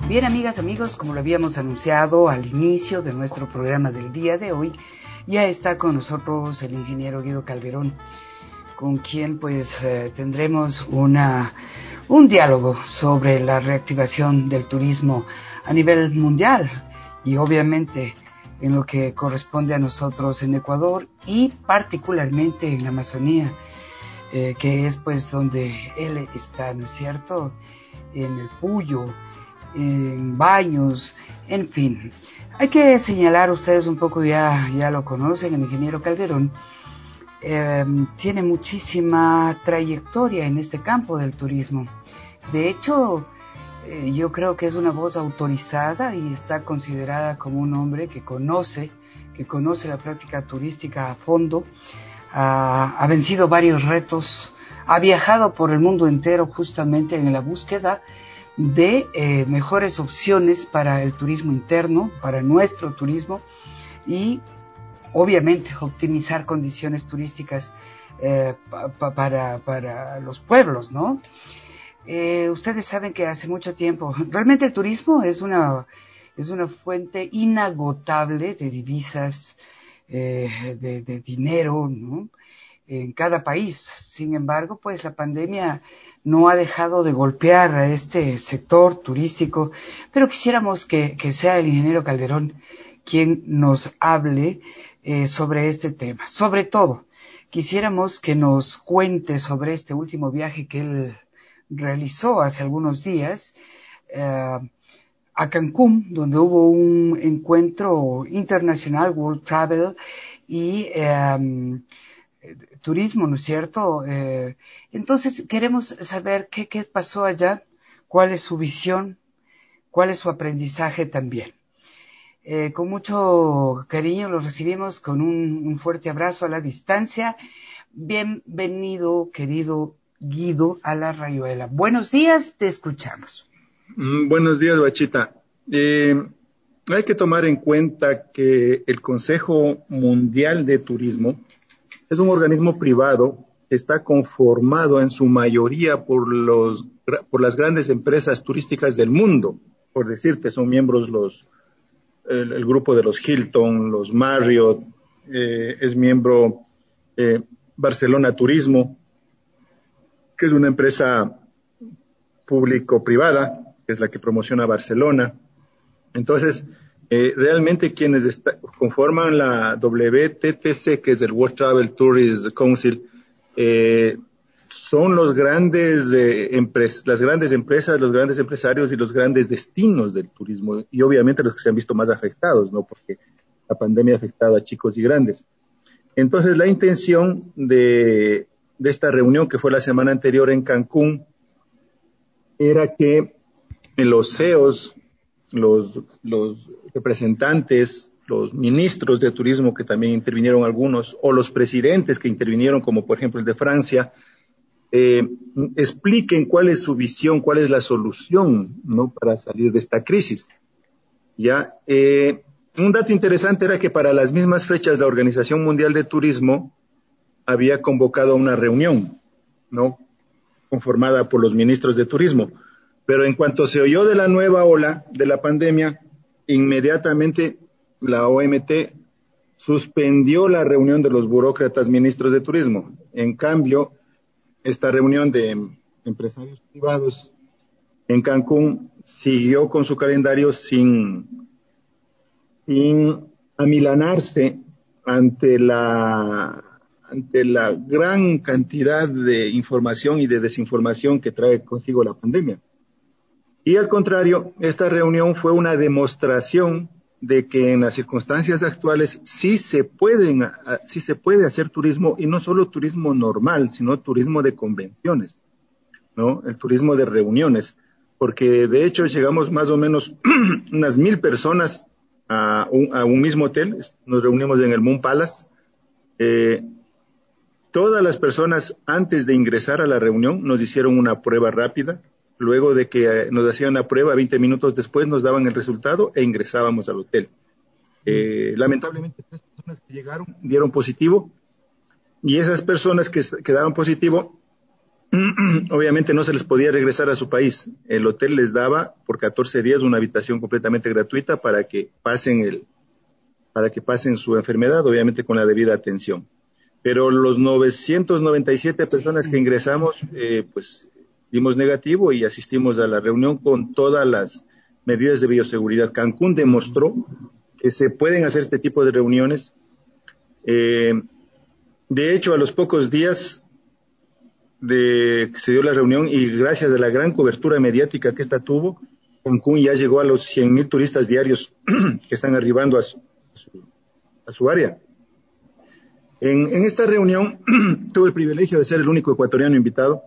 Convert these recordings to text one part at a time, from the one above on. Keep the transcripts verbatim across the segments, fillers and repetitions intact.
Bien, amigas, amigos, como lo habíamos anunciado al inicio de nuestro programa del día de hoy, ya está con nosotros el ingeniero Guido Calderón, con quien pues eh, tendremos una, un diálogo sobre la reactivación del turismo a nivel mundial y obviamente en lo que corresponde a nosotros en Ecuador y particularmente en la Amazonía, eh, que es pues donde él está, ¿no es cierto?, en el Puyo, en Baños, en fin. Hay que señalar, ustedes un poco ya, ya lo conocen, el ingeniero Calderón eh, tiene muchísima trayectoria en este campo del turismo. De hecho, eh, yo creo que es una voz autorizada y está considerada como un hombre que conoce, que conoce la práctica turística a fondo, ha, ha vencido varios retos, ha viajado por el mundo entero justamente en la búsqueda de eh, mejores opciones para el turismo interno, para nuestro turismo y obviamente optimizar condiciones turísticas eh, pa, pa, para, para los pueblos, ¿no? Eh, ustedes saben que hace mucho tiempo, realmente el turismo es una, es una fuente inagotable de divisas, eh, de, de dinero, ¿no?, en cada país. Sin embargo, pues la pandemia no ha dejado de golpear a este sector turístico, pero quisiéramos que, que sea el ingeniero Calderón quien nos hable eh, sobre este tema. Sobre todo, quisiéramos que nos cuente sobre este último viaje que él realizó hace algunos días eh, a Cancún, donde hubo un encuentro internacional, World Travel, y eh, turismo, ¿no es cierto? Eh, entonces queremos saber qué, qué pasó allá, cuál es su visión, cuál es su aprendizaje también. Eh, con mucho cariño los recibimos con un, un fuerte abrazo a la distancia. Bienvenido, querido Guido, a la Rayuela. Buenos días, te escuchamos. Mm, buenos días, Bachita. Eh, hay que tomar en cuenta que el Consejo Mundial de Turismo es un organismo privado que está conformado en su mayoría por los, por las grandes empresas turísticas del mundo. Por decirte, son miembros los, el, el grupo de los Hilton, los Marriott, eh, es miembro eh, Barcelona Turismo, que es una empresa público-privada, que es la que promociona Barcelona. Entonces, eh, realmente quienes está, conforman la W T T C, que es el World Travel Tourist Council, eh, son los grandes eh, empres las grandes empresas, los grandes empresarios y los grandes destinos del turismo, y obviamente los que se han visto más afectados, ¿no?, porque la pandemia ha afectado a chicos y grandes. Entonces, la intención de, de esta reunión, que fue la semana anterior en Cancún, era que los C E Os, los, los representantes, los ministros de turismo, que también intervinieron algunos, o los presidentes que intervinieron, como por ejemplo el de Francia, eh, expliquen cuál es su visión, cuál es la solución, ¿no?, para salir de esta crisis. Ya, eh, un dato interesante era que para las mismas fechas la Organización Mundial de Turismo había convocado una reunión, ¿no?, conformada por los ministros de turismo. Pero en cuanto se oyó de la nueva ola de la pandemia, inmediatamente la O M T suspendió la reunión de los burócratas ministros de turismo. En cambio, esta reunión de empresarios privados en Cancún siguió con su calendario sin, sin amilanarse ante la ante la gran cantidad de información y de desinformación que trae consigo la pandemia. Y al contrario, esta reunión fue una demostración de que en las circunstancias actuales sí se pueden, sí se puede hacer turismo, y no solo turismo normal, sino turismo de convenciones, ¿no?, el turismo de reuniones, porque de hecho llegamos más o menos unas mil personas a un, a un mismo hotel. Nos reunimos en el Moon Palace. Eh, Todas las personas, antes de ingresar a la reunión, nos hicieron una prueba rápida. Luego de que eh, nos hacían la prueba, veinte minutos después nos daban el resultado e ingresábamos al hotel. Eh, lamentablemente, tres personas que llegaron dieron positivo, y esas personas que quedaron positivo obviamente no se les podía regresar a su país. El hotel les daba por catorce días una habitación completamente gratuita para que pasen el, para que pasen su enfermedad, obviamente con la debida atención. Pero los novecientas noventa y siete personas que ingresamos, eh, pues dimos negativo y asistimos a la reunión con todas las medidas de bioseguridad. Cancún demostró que se pueden hacer este tipo de reuniones. Eh, de hecho, a los pocos días de que se dio la reunión y gracias a la gran cobertura mediática que esta tuvo, Cancún ya llegó a los cien mil turistas diarios que están arribando a su, a su, a su área. En, en esta reunión tuve el privilegio de ser el único ecuatoriano invitado.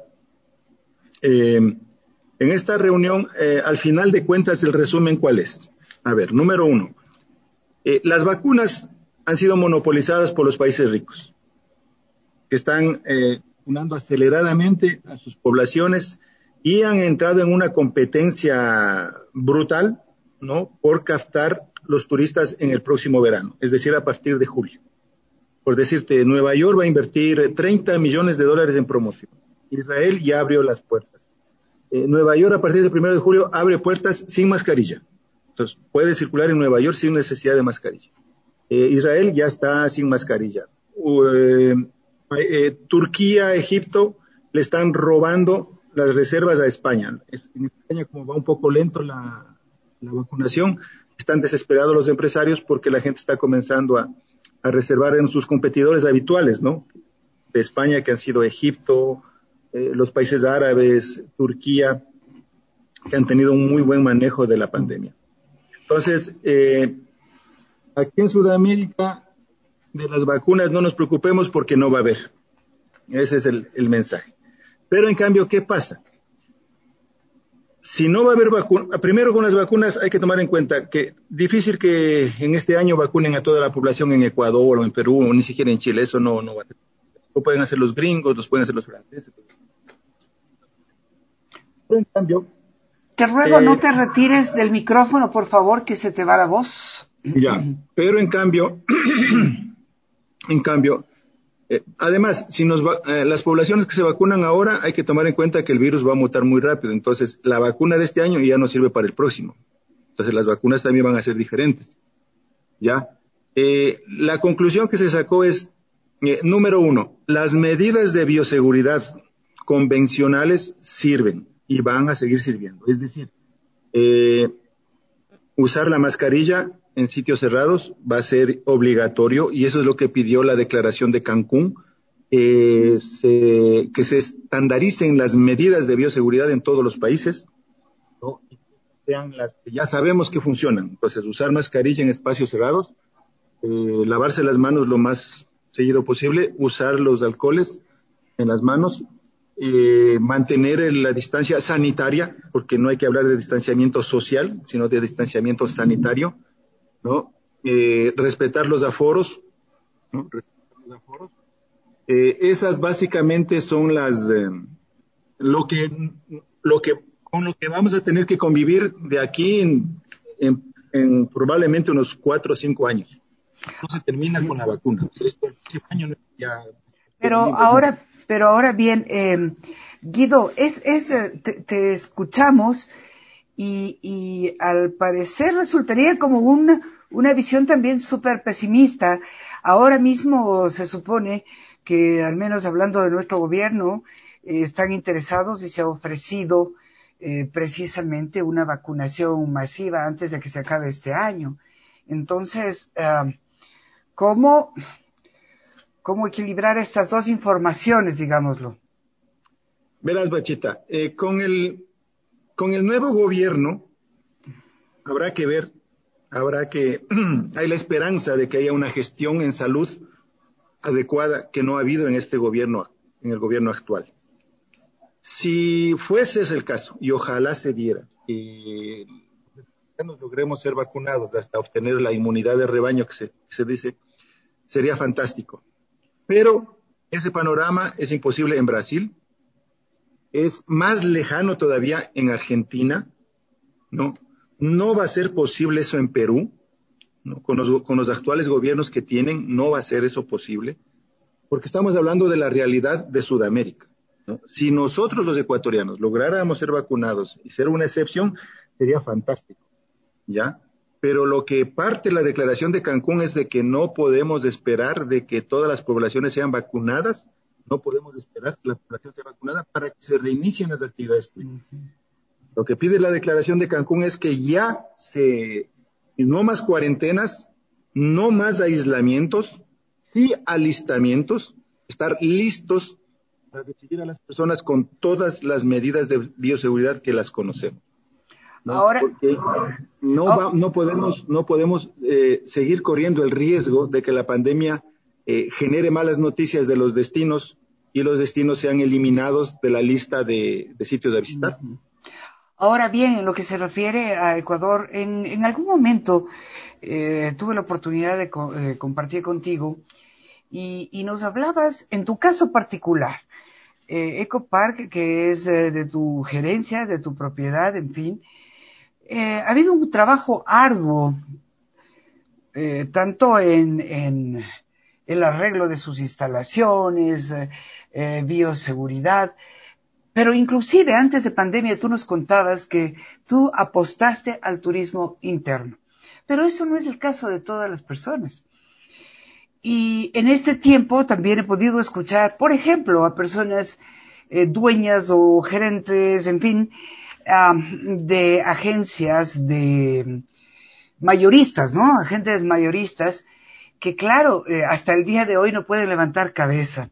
Eh, en esta reunión, eh, al final de cuentas, el resumen, ¿cuál es? A ver, número uno, eh, las vacunas han sido monopolizadas por los países ricos, que están eh, vacunando aceleradamente a sus poblaciones y han entrado en una competencia brutal, ¿no?, por captar los turistas en el próximo verano, es decir, a partir de julio. Por decirte, Nueva York va a invertir treinta millones de dólares en promoción. Israel ya abrió las puertas. Eh, Nueva York a partir del primero de julio abre puertas sin mascarilla. Entonces, puede circular en Nueva York sin necesidad de mascarilla. Eh, Israel ya está sin mascarilla. Uh, eh, eh, Turquía, Egipto, le están robando las reservas a España. Es, en España, como va un poco lento la, la vacunación, están desesperados los empresarios porque la gente está comenzando a a reservar en sus competidores habituales, ¿no? De España, que han sido Egipto, eh, los países árabes, Turquía, que han tenido un muy buen manejo de la pandemia. Entonces, eh, aquí en Sudamérica, de las vacunas no nos preocupemos porque no va a haber. Ese es el, el mensaje. Pero en cambio, ¿qué pasa? Si no va a haber vacunas, primero con las vacunas hay que tomar en cuenta que difícil que en este año vacunen a toda la población en Ecuador o en Perú o ni siquiera en Chile, eso no, no va a tener. Lo pueden hacer los gringos, los pueden hacer los franceses. Pero en cambio... Te ruego eh, no te retires del micrófono, por favor, que se te va la voz. Ya, pero en cambio, en cambio, Eh, además, si nos va, eh, las poblaciones que se vacunan ahora, hay que tomar en cuenta que el virus va a mutar muy rápido. Entonces, la vacuna de este año ya no sirve para el próximo. Entonces, las vacunas también van a ser diferentes. ¿Ya? Eh, la conclusión que se sacó es, eh, número uno, las medidas de bioseguridad convencionales sirven y van a seguir sirviendo. Es decir, eh, usar la mascarilla en sitios cerrados va a ser obligatorio y eso es lo que pidió la declaración de Cancún, eh, se, que se estandaricen las medidas de bioseguridad en todos los países, ¿no? Y que sean las que ya sabemos que funcionan. Entonces, usar mascarilla en espacios cerrados, eh, lavarse las manos lo más seguido posible, usar los alcoholes en las manos, eh, mantener la distancia sanitaria, porque no hay que hablar de distanciamiento social, sino de distanciamiento sanitario, ¿no? Eh, respetar los aforos, ¿no? Respetar los aforos. Eh, esas básicamente son las, eh, lo que, lo que, con lo que vamos a tener que convivir de aquí en, en, en probablemente unos cuatro o cinco años. No se termina con la vacuna. Esto el próximo año ya. Pero ahora, pero ahora bien, eh, Guido, es, es, te, te escuchamos y, y al parecer resultaría como una, una visión también súper pesimista. Ahora mismo se supone que, al menos hablando de nuestro gobierno, eh, están interesados y se ha ofrecido eh, precisamente una vacunación masiva antes de que se acabe este año. Entonces, eh, ¿cómo, cómo equilibrar estas dos informaciones, digámoslo? Verás, Bachita, eh, con el con el nuevo gobierno habrá que ver, habrá que, hay la esperanza de que haya una gestión en salud adecuada que no ha habido en este gobierno, en el gobierno actual. Si fuese ese el caso, y ojalá se diera, que nos logremos ser vacunados hasta obtener la inmunidad de rebaño que se, que se dice, sería fantástico. Pero ese panorama es imposible en Brasil, es más lejano todavía en Argentina, ¿no? No va a ser posible eso en Perú, ¿no? Con los, con los actuales gobiernos que tienen, no va a ser eso posible, porque estamos hablando de la realidad de Sudamérica, ¿no? Si nosotros los ecuatorianos lográramos ser vacunados y ser una excepción, sería fantástico, ¿ya? Pero lo que parte la declaración de Cancún es de que no podemos esperar de que todas las poblaciones sean vacunadas, no podemos esperar que la población sea vacunada para que se reinicien las actividades turísticas. Uh-huh. Lo que pide la declaración de Cancún es que ya se, no más cuarentenas, no más aislamientos, sí alistamientos, estar listos para recibir a las personas con todas las medidas de bioseguridad que las conocemos. ¿No? Ahora, porque no, oh, va, no podemos, no podemos eh, seguir corriendo el riesgo de que la pandemia eh, genere malas noticias de los destinos y los destinos sean eliminados de la lista de, de sitios a visitar. Ahora bien, en lo que se refiere a Ecuador, en, en algún momento eh, tuve la oportunidad de co- eh, compartir contigo y, y nos hablabas, en tu caso particular, eh, Ecopark, que es de, de tu gerencia, de tu propiedad, en fin, eh, ha habido un trabajo arduo, eh, tanto en, en el arreglo de sus instalaciones, eh, eh, bioseguridad, pero inclusive antes de pandemia tú nos contabas que tú apostaste al turismo interno. Pero eso no es el caso de todas las personas. Y en este tiempo también he podido escuchar, por ejemplo, a personas eh, dueñas o gerentes, en fin, um, de agencias de mayoristas, ¿no? Agentes mayoristas que, claro, eh, hasta el día de hoy no pueden levantar cabeza.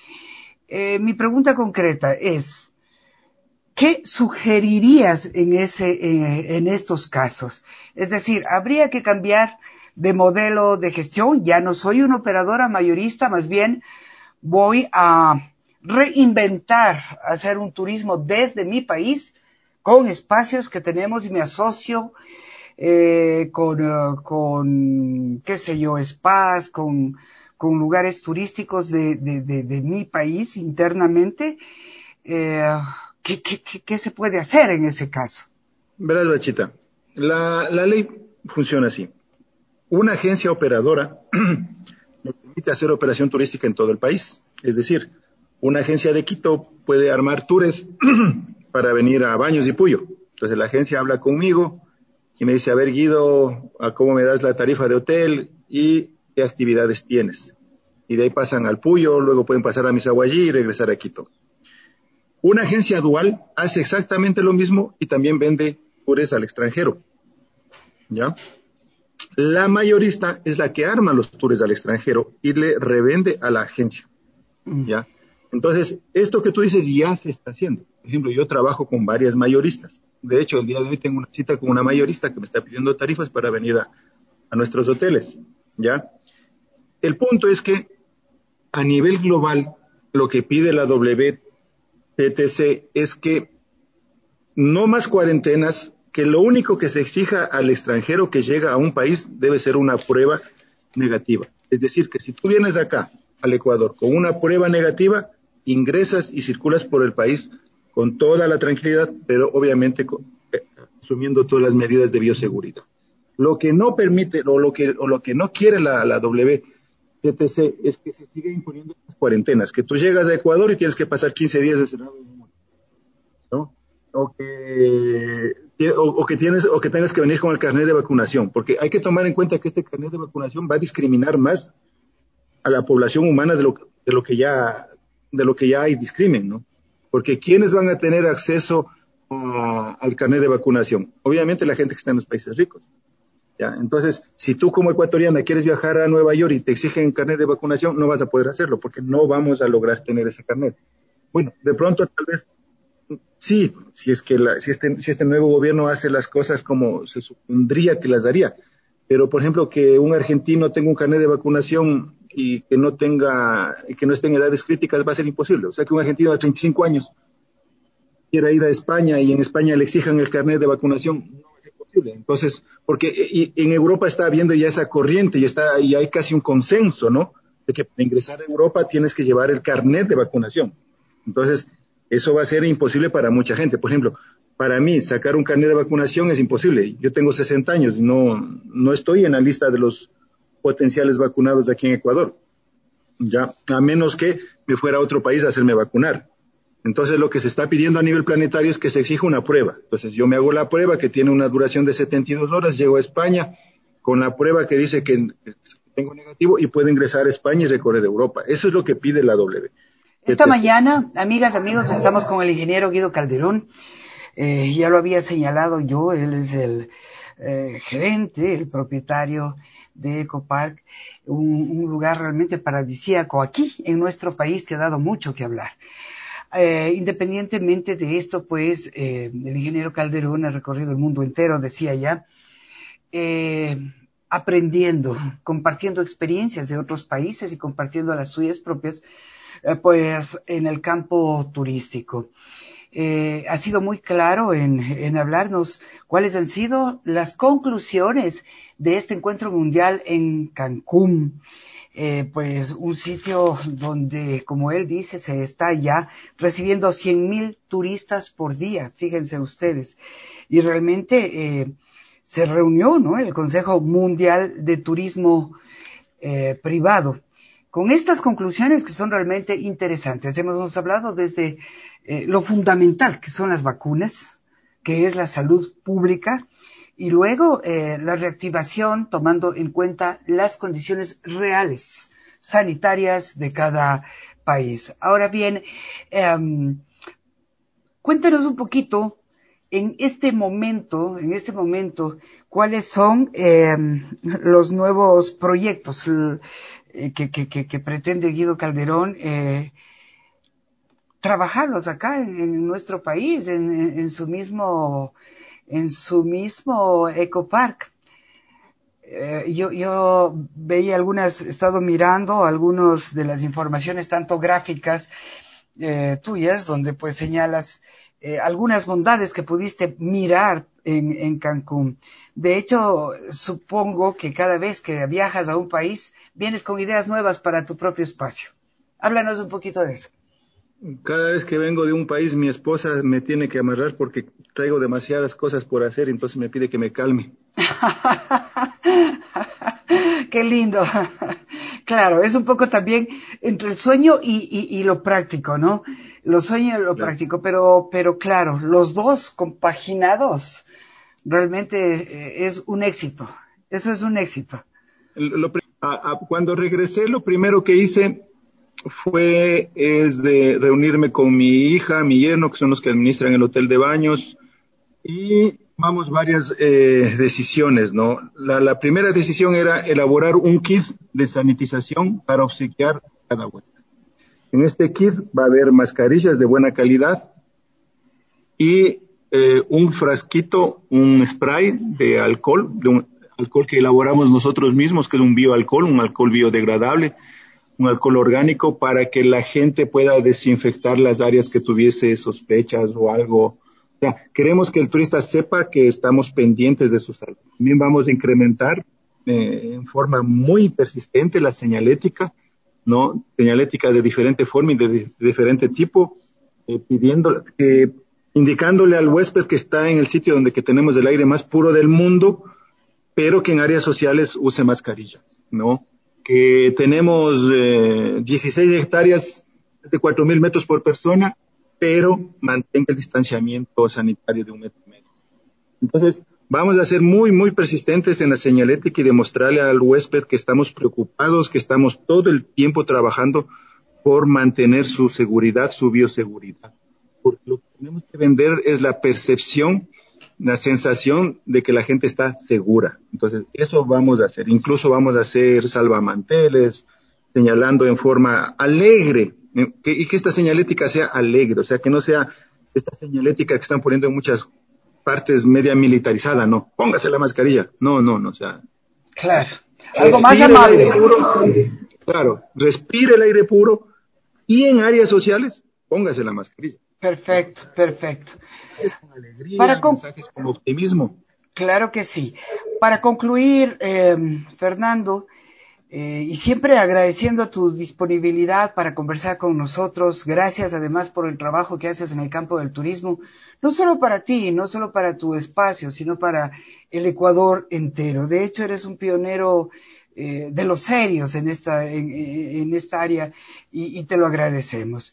Eh, mi pregunta concreta es, ¿qué sugerirías en ese, eh, en estos casos? Es decir, ¿habría que cambiar de modelo de gestión? Ya no soy una operadora mayorista, más bien voy a reinventar, hacer un turismo desde mi país, con espacios que tenemos y me asocio eh, con, uh, con, qué sé yo, spas, con, con lugares turísticos de, de, de, de mi país internamente. Eh, ¿qué, qué, qué, ¿Qué se puede hacer en ese caso? Verás, Bachita, la, la ley funciona así. Una agencia operadora le permite hacer operación turística en todo el país. Es decir, una agencia de Quito puede armar tours para venir a Baños y Puyo. Entonces la agencia habla conmigo y me dice, a ver, Guido, ¿a cómo me das la tarifa de hotel y qué actividades tienes? Y de ahí pasan al Puyo, luego pueden pasar a Misaguallí y regresar a Quito. Una agencia dual hace exactamente lo mismo y también vende tours al extranjero, ¿ya? La mayorista es la que arma los tours al extranjero y le revende a la agencia, ¿ya? Entonces, esto que tú dices ya se está haciendo. Por ejemplo, yo trabajo con varias mayoristas. De hecho, el día de hoy tengo una cita con una mayorista que me está pidiendo tarifas para venir a, a nuestros hoteles, ¿ya? El punto es que a nivel global, lo que pide la W T T C es que no más cuarentenas, que lo único que se exija al extranjero que llega a un país debe ser una prueba negativa. Es decir, que si tú vienes acá, al Ecuador, con una prueba negativa, ingresas y circulas por el país con toda la tranquilidad, pero obviamente con, eh, asumiendo todas las medidas de bioseguridad. Lo que no permite, o lo que, o lo que no quiere la, la W T T C es que se siga imponiendo las cuarentenas, que tú llegas a Ecuador y tienes que pasar quince días encerrado en un mundo, ¿no? O que, o, o que tienes, o que tengas que venir con el carnet de vacunación, porque hay que tomar en cuenta que este carnet de vacunación va a discriminar más a la población humana de lo, de lo que ya, de lo que ya hay discrimen, ¿no? Porque ¿quiénes van a tener acceso a, al carnet de vacunación? Obviamente la gente que está en los países ricos, ¿ya? Entonces, si tú como ecuatoriana quieres viajar a Nueva York y te exigen carnet de vacunación, no vas a poder hacerlo, porque no vamos a lograr tener ese carnet. Bueno, de pronto tal vez sí, si es que la, si, este, si este nuevo gobierno hace las cosas como se supondría que las daría. Pero, por ejemplo, que un argentino tenga un carnet de vacunación y que no tenga, que no esté en edades críticas va a ser imposible. O sea, que un argentino de treinta y cinco años quiera ir a España y en España le exijan el carnet de vacunación, no va a ser posible. Entonces, porque y, en Europa está habiendo ya esa corriente y está y hay casi un consenso, ¿no? De que para ingresar a Europa tienes que llevar el carnet de vacunación. Entonces, eso va a ser imposible para mucha gente. Por ejemplo, para mí sacar un carnet de vacunación es imposible. Yo tengo sesenta años y no, no estoy en la lista de los potenciales vacunados de aquí en Ecuador. Ya, a menos que me fuera a otro país a hacerme vacunar. Entonces lo que se está pidiendo a nivel planetario es que se exija una prueba. Entonces yo me hago la prueba que tiene una duración de setenta y dos horas, llego a España con la prueba que dice que tengo negativo y puedo ingresar a España y recorrer Europa. Eso es lo que pide la W. Esta mañana, amigas, amigos, estamos con el ingeniero Guido Calderón. Eh, ya lo había señalado yo, él es el eh, gerente, el propietario de Ecopark, un, un lugar realmente paradisíaco aquí en nuestro país que ha dado mucho que hablar. Eh, independientemente de esto, pues, eh, el ingeniero Calderón ha recorrido el mundo entero, decía ya, eh, aprendiendo, compartiendo experiencias de otros países y compartiendo las suyas propias, eh, pues, en el campo turístico. Eh, ha sido muy claro en, en hablarnos cuáles han sido las conclusiones de este encuentro mundial en Cancún. Eh, pues un sitio donde, como él dice, se está ya recibiendo cien mil turistas por día, fíjense ustedes. Y realmente eh, se reunió, ¿no?, el Consejo Mundial de Turismo eh, Privado con estas conclusiones que son realmente interesantes. Hemos hablado desde eh, lo fundamental que son las vacunas, que es la salud pública, y luego eh, la reactivación tomando en cuenta las condiciones reales sanitarias de cada país. Ahora bien, eh, cuéntanos un poquito en este momento, en este momento, cuáles son eh, los nuevos proyectos eh, que, que, que, que pretende Guido Calderón eh, trabajarlos acá en, en nuestro país, en, en su mismo en su mismo Ecopark. Eh, yo, yo veía algunas, he estado mirando algunas de las informaciones, tanto gráficas eh, tuyas, donde pues señalas eh, algunas bondades que pudiste mirar en, en Cancún. De hecho, supongo que cada vez que viajas a un país, vienes con ideas nuevas para tu propio espacio. Háblanos un poquito de eso. Cada vez que vengo de un país, mi esposa me tiene que amarrar porque traigo demasiadas cosas por hacer, entonces me pide que me calme. Qué lindo. Claro, es un poco también entre el sueño y, y, y lo práctico, ¿no? Lo sueño y lo Claro. práctico, pero, pero claro, los dos compaginados realmente eh, es un éxito. Eso es un éxito. Lo, a, a, cuando regresé, lo primero que hice fue es de reunirme con mi hija, mi yerno, que son los que administran el hotel de baños, y tomamos varias eh, decisiones, ¿no? La, la primera decisión era elaborar un kit de sanitización para obsequiar a cada huésped. En este kit va a haber mascarillas de buena calidad y eh, un frasquito, un spray de alcohol, de un alcohol que elaboramos nosotros mismos, que es un bioalcohol, un alcohol biodegradable, un alcohol orgánico, para que la gente pueda desinfectar las áreas que tuviese sospechas o algo. O sea, queremos que el turista sepa que estamos pendientes de su salud. También vamos a incrementar eh, en forma muy persistente la señalética, ¿no? Señalética de diferente forma y de, de diferente tipo, eh, pidiendo, eh, indicándole al huésped que está en el sitio donde que tenemos el aire más puro del mundo, pero que en áreas sociales use mascarilla, ¿no? Que tenemos eh, dieciséis hectáreas de cuatro mil metros por persona, pero mantenga el distanciamiento sanitario de un metro y medio. Entonces, vamos a ser muy, muy persistentes en la señalética y demostrarle al huésped que estamos preocupados, que estamos todo el tiempo trabajando por mantener su seguridad, su bioseguridad. Porque lo que tenemos que vender es la percepción, la sensación de que la gente está segura. Entonces, eso vamos a hacer. Incluso vamos a hacer salvamanteles, señalando en forma alegre, que, y que esta señalética sea alegre, o sea, que no sea esta señalética que están poniendo en muchas partes media militarizada, no, póngase la mascarilla, no, no, no, o sea. Claro, algo más respire amable. el aire puro, claro, respire el aire puro y en áreas sociales, póngase la mascarilla. Perfecto, perfecto. Es con alegría, Para con... mensajes con optimismo. Claro que sí. Para concluir, eh, Fernando, eh, y siempre agradeciendo tu disponibilidad para conversar con nosotros, gracias además por el trabajo que haces en el campo del turismo, no solo para ti, no solo para tu espacio, sino para el Ecuador entero. De hecho, eres un pionero eh, de los serios en esta, en, en esta área y, y te lo agradecemos.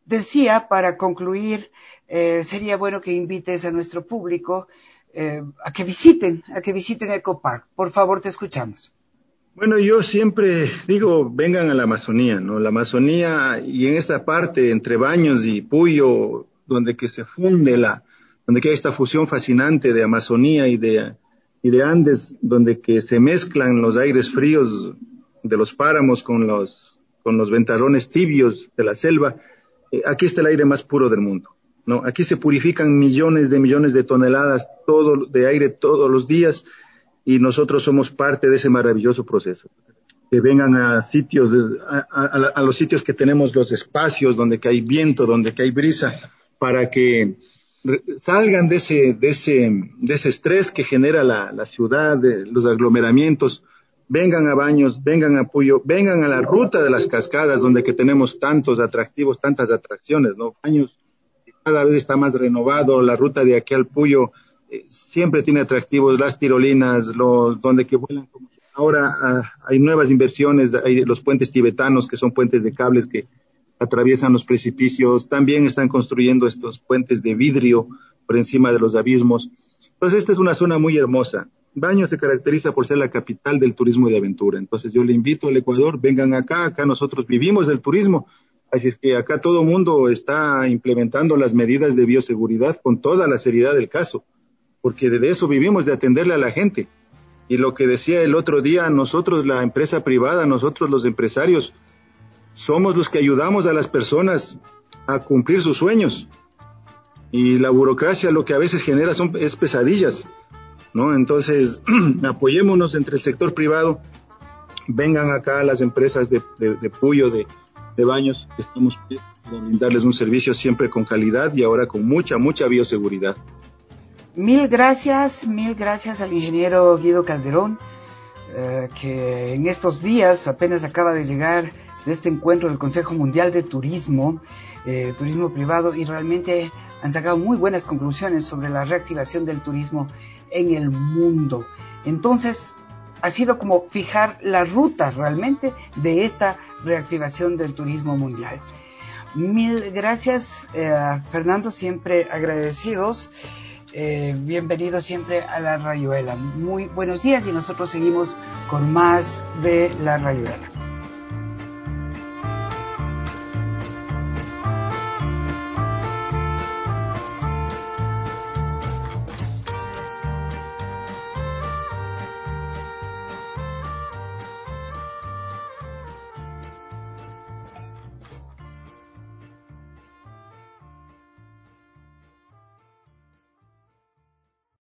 decía, para concluir, eh, sería bueno que invites a nuestro público eh, a que visiten, a que visiten Ecopark. Por favor, te escuchamos. Bueno, yo siempre digo, vengan a la Amazonía, ¿no? La Amazonía y en esta parte entre Baños y Puyo, donde que se funde la, donde que hay esta fusión fascinante de Amazonía y de, y de Andes, donde que se mezclan los aires fríos de los páramos con los, con los ventarrones tibios de la selva. Eh, aquí está el aire más puro del mundo, ¿no? Aquí se purifican millones de millones de toneladas todo, de aire todos los días, y nosotros somos parte de ese maravilloso proceso. Que vengan a sitios, a, a, a los sitios que tenemos los espacios, donde que hay viento, donde que hay brisa, para que salgan de ese, de ese, de ese estrés que genera la, la ciudad, de los aglomeramientos, vengan a Baños, vengan a Puyo, vengan a la ruta de las cascadas, donde que tenemos tantos atractivos, tantas atracciones, ¿no? Baños cada vez está más renovado, la ruta de aquí al Puyo eh, siempre tiene atractivos, las tirolinas, los donde que vuelan como ahora ah, hay nuevas inversiones, hay los puentes tibetanos que son puentes de cables que atraviesan los precipicios, también están construyendo estos puentes de vidrio por encima de los abismos. Entonces esta es una zona muy hermosa. Baños se caracteriza por ser la capital del turismo de aventura. Entonces yo le invito al Ecuador, vengan acá, acá nosotros vivimos del turismo. Así es que acá todo el mundo está implementando las medidas de bioseguridad con toda la seriedad del caso, porque de eso vivimos, de atenderle a la gente. Y lo que decía el otro día, nosotros, la empresa privada, nosotros los empresarios, somos los que ayudamos a las personas a cumplir sus sueños. Y la burocracia lo que a veces genera son, es pesadillas, ¿no? Entonces, apoyémonos entre el sector privado, vengan acá las empresas de, de, de Puyo, de, de Baños, estamos para brindarles un servicio siempre con calidad y ahora con mucha, mucha bioseguridad. Mil gracias, mil gracias al ingeniero Guido Calderón, eh, que en estos días apenas acaba de llegar de este encuentro del Consejo Mundial de Turismo, eh, turismo privado, y realmente han sacado muy buenas conclusiones sobre la reactivación del turismo en el mundo. Entonces, ha sido como fijar la ruta realmente de esta reactivación del turismo mundial. Mil gracias, eh, Fernando, siempre agradecidos. Eh, bienvenido siempre a La Rayuela. Muy buenos días y nosotros seguimos con más de La Rayuela.